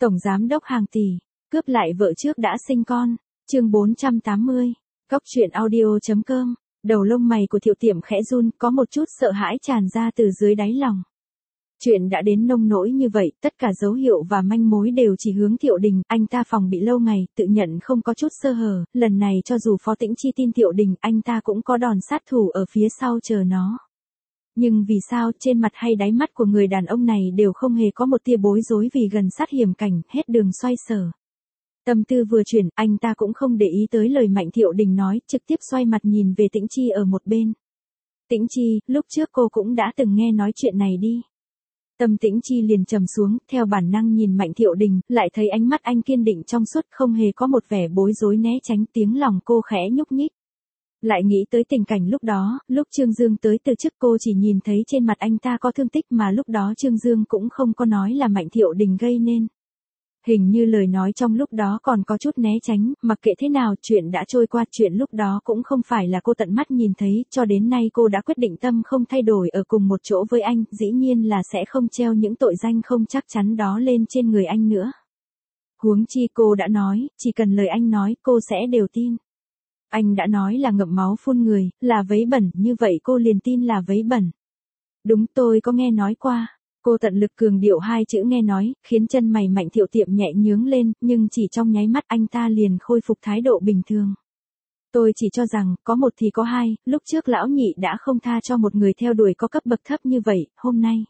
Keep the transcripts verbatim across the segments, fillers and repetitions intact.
Tổng giám đốc hàng tỷ, cướp lại vợ trước đã sinh con. Chương bốn trăm tám mươi. Cóc truyện audio chấm com. Đầu lông mày của Thiệu Tiệm khẽ run, có một chút sợ hãi tràn ra từ dưới đáy lòng. Chuyện đã đến nông nỗi như vậy, tất cả dấu hiệu và manh mối đều chỉ hướng Thiệu Đình, anh ta phòng bị lâu ngày, tự nhận không có chút sơ hở, lần này cho dù Phó Tĩnh Chi tin Thiệu Đình, anh ta cũng có đòn sát thủ ở phía sau chờ nó. Nhưng vì sao trên mặt hay đáy mắt của người đàn ông này đều không hề có một tia bối rối vì gần sát hiểm cảnh, hết đường xoay sở. Tâm tư vừa chuyển, anh ta cũng không để ý tới lời Mạnh Thiệu Đình nói, trực tiếp xoay mặt nhìn về Tĩnh Chi ở một bên. Tĩnh Chi, lúc trước cô cũng đã từng nghe nói chuyện này đi. Tâm Tĩnh Chi liền trầm xuống, theo bản năng nhìn Mạnh Thiệu Đình, lại thấy ánh mắt anh kiên định trong suốt, không hề có một vẻ bối rối né tránh, tiếng lòng cô khẽ nhúc nhích. Lại nghĩ tới tình cảnh lúc đó, lúc Trương Dương tới từ chức, cô chỉ nhìn thấy trên mặt anh ta có thương tích mà lúc đó Trương Dương cũng không có nói là Mạnh Thiệu Đình gây nên. Hình như lời nói trong lúc đó còn có chút né tránh, mặc kệ thế nào chuyện đã trôi qua, chuyện lúc đó cũng không phải là cô tận mắt nhìn thấy, cho đến nay cô đã quyết định tâm không thay đổi ở cùng một chỗ với anh, dĩ nhiên là sẽ không treo những tội danh không chắc chắn đó lên trên người anh nữa. Huống chi cô đã nói, chỉ cần lời anh nói cô sẽ đều tin. Anh đã nói là ngậm máu phun người, là vấy bẩn, như vậy cô liền tin là vấy bẩn. Đúng, tôi có nghe nói qua. Cô tận lực cường điệu hai chữ nghe nói, khiến chân mày Mạnh Thiệu Tiệm nhẹ nhướng lên, nhưng chỉ trong nháy mắt anh ta liền khôi phục thái độ bình thường. Tôi chỉ cho rằng, có một thì có hai, lúc trước lão nhị đã không tha cho một người theo đuổi có cấp bậc thấp như vậy, hôm nay.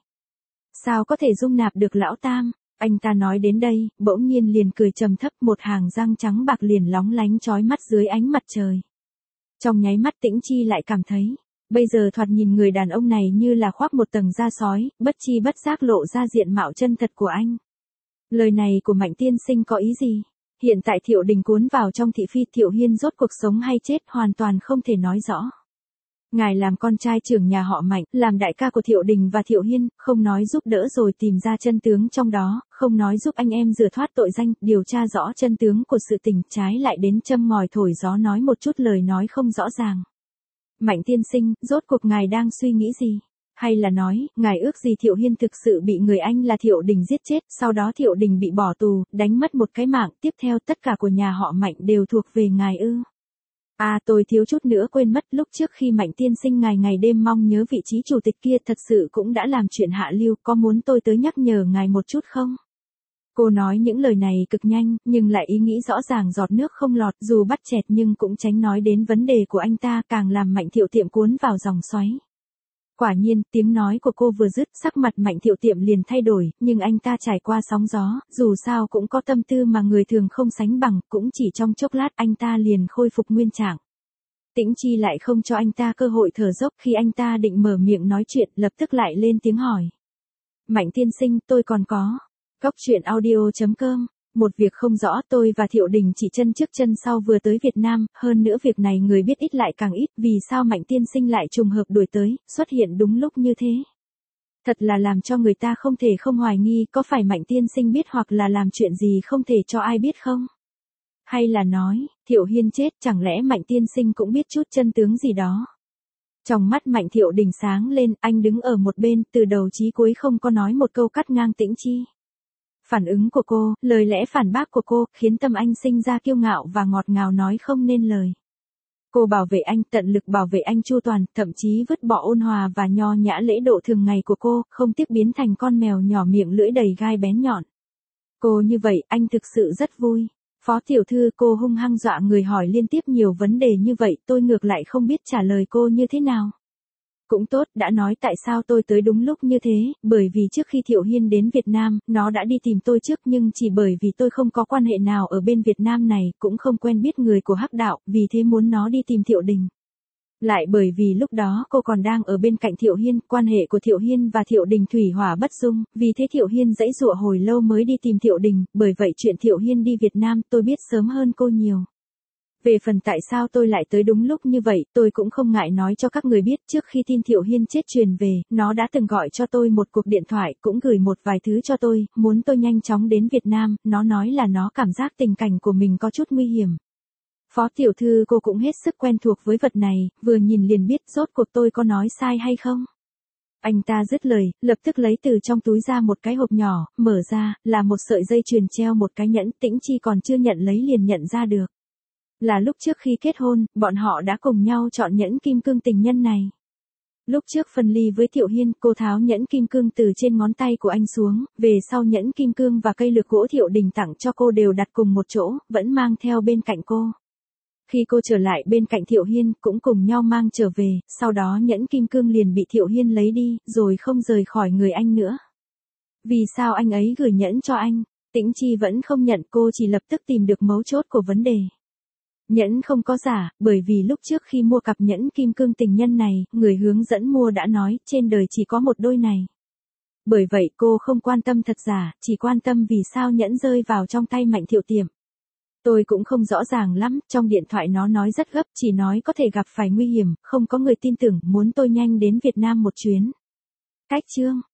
Sao có thể dung nạp được lão tam? Anh ta nói đến đây, bỗng nhiên liền cười trầm thấp, một hàng răng trắng bạc liền lóng lánh chói mắt dưới ánh mặt trời. Trong nháy mắt Tĩnh Chi lại cảm thấy, bây giờ thoạt nhìn người đàn ông này như là khoác một tầng da sói, bất chi bất giác lộ ra diện mạo chân thật của anh. Lời này của Mạnh tiên sinh có ý gì? Hiện tại Thiệu Đình cuốn vào trong thị phi, Thiệu Hiên rốt cuộc sống hay chết hoàn toàn không thể nói rõ. Ngài làm con trai trưởng nhà họ Mạnh, làm đại ca của Thiệu Đình và Thiệu Hiên, không nói giúp đỡ rồi tìm ra chân tướng trong đó, không nói giúp anh em rửa thoát tội danh, điều tra rõ chân tướng của sự tình, trái lại đến châm ngòi thổi gió nói một chút lời nói không rõ ràng. Mạnh tiên sinh, rốt cuộc ngài đang suy nghĩ gì? Hay là nói, ngài ước gì Thiệu Hiên thực sự bị người anh là Thiệu Đình giết chết, sau đó Thiệu Đình bị bỏ tù, đánh mất một cái mạng, tiếp theo tất cả của nhà họ Mạnh đều thuộc về ngài ư? À, tôi thiếu chút nữa quên mất, lúc trước khi Mạnh tiên sinh ngài ngày đêm mong nhớ vị trí chủ tịch kia thật sự cũng đã làm chuyện hạ lưu, có muốn tôi tới nhắc nhở ngài một chút không? Cô nói những lời này cực nhanh, nhưng lại ý nghĩ rõ ràng giọt nước không lọt, dù bắt chẹt nhưng cũng tránh nói đến vấn đề của anh ta, càng làm Mạnh Thiệu Tiệm cuốn vào dòng xoáy. Quả nhiên, tiếng nói của cô vừa dứt, sắc mặt Mạnh Thiệu Tiệm liền thay đổi, nhưng anh ta trải qua sóng gió, dù sao cũng có tâm tư mà người thường không sánh bằng, cũng chỉ trong chốc lát anh ta liền khôi phục nguyên trạng. Tĩnh Chi lại không cho anh ta cơ hội thở dốc, khi anh ta định mở miệng nói chuyện, lập tức lại lên tiếng hỏi. Mạnh tiên sinh, tôi còn có. Cóc truyện audio chấm com. Một việc không rõ, tôi và Thiệu Đình chỉ chân trước chân sau vừa tới Việt Nam, hơn nữa việc này người biết ít lại càng ít, vì sao Mạnh tiên sinh lại trùng hợp đuổi tới, xuất hiện đúng lúc như thế? Thật là làm cho người ta không thể không hoài nghi, có phải Mạnh tiên sinh biết hoặc là làm chuyện gì không thể cho ai biết không? Hay là nói, Thiệu Hiên chết, chẳng lẽ Mạnh tiên sinh cũng biết chút chân tướng gì đó? Trong mắt Mạnh Thiệu Đình sáng lên, anh đứng ở một bên, từ đầu chí cuối không có nói một câu cắt ngang Tĩnh Chi. Phản ứng của cô, lời lẽ phản bác của cô, khiến tâm anh sinh ra kiêu ngạo và ngọt ngào nói không nên lời. Cô bảo vệ anh, tận lực bảo vệ anh chu toàn, thậm chí vứt bỏ ôn hòa và nho nhã lễ độ thường ngày của cô, không tiếc biến thành con mèo nhỏ miệng lưỡi đầy gai bén nhọn. Cô như vậy, anh thực sự rất vui. Phó tiểu thư, cô hung hăng dọa người hỏi liên tiếp nhiều vấn đề như vậy, tôi ngược lại không biết trả lời cô như thế nào. Cũng tốt, đã nói tại sao tôi tới đúng lúc như thế, bởi vì trước khi Thiệu Hiên đến Việt Nam, nó đã đi tìm tôi trước, nhưng chỉ bởi vì tôi không có quan hệ nào ở bên Việt Nam này, cũng không quen biết người của Hắc Đạo, vì thế muốn nó đi tìm Thiệu Đình. Lại bởi vì lúc đó cô còn đang ở bên cạnh Thiệu Hiên, quan hệ của Thiệu Hiên và Thiệu Đình thủy hỏa bất dung, vì thế Thiệu Hiên giãy giụa hồi lâu mới đi tìm Thiệu Đình, bởi vậy chuyện Thiệu Hiên đi Việt Nam tôi biết sớm hơn cô nhiều. Về phần tại sao tôi lại tới đúng lúc như vậy, tôi cũng không ngại nói cho các người biết, trước khi tin Thiệu Hiên chết truyền về, nó đã từng gọi cho tôi một cuộc điện thoại, cũng gửi một vài thứ cho tôi, muốn tôi nhanh chóng đến Việt Nam, nó nói là nó cảm giác tình cảnh của mình có chút nguy hiểm. Phó tiểu thư, cô cũng hết sức quen thuộc với vật này, vừa nhìn liền biết rốt cuộc tôi có nói sai hay không. Anh ta dứt lời, lập tức lấy từ trong túi ra một cái hộp nhỏ, mở ra, là một sợi dây chuyền treo một cái nhẫn, Tĩnh Chi còn chưa nhận lấy liền nhận ra được. Là lúc trước khi kết hôn, bọn họ đã cùng nhau chọn nhẫn kim cương tình nhân này. Lúc trước phân ly với Thiệu Hiên, cô tháo nhẫn kim cương từ trên ngón tay của anh xuống, về sau nhẫn kim cương và cây lược gỗ Thiệu Đình tặng cho cô đều đặt cùng một chỗ, vẫn mang theo bên cạnh cô. Khi cô trở lại bên cạnh Thiệu Hiên, cũng cùng nhau mang trở về, sau đó nhẫn kim cương liền bị Thiệu Hiên lấy đi, rồi không rời khỏi người anh nữa. Vì sao anh ấy gửi nhẫn cho anh? Tĩnh Chi vẫn không nhận, cô chỉ lập tức tìm được mấu chốt của vấn đề. Nhẫn không có giả, bởi vì lúc trước khi mua cặp nhẫn kim cương tình nhân này, người hướng dẫn mua đã nói, trên đời chỉ có một đôi này. Bởi vậy cô không quan tâm thật giả, chỉ quan tâm vì sao nhẫn rơi vào trong tay Mạnh Thiệu Tiệm. Tôi cũng không rõ ràng lắm, trong điện thoại nó nói rất gấp, chỉ nói có thể gặp phải nguy hiểm, không có người tin tưởng, muốn tôi nhanh đến Việt Nam một chuyến. Cách chương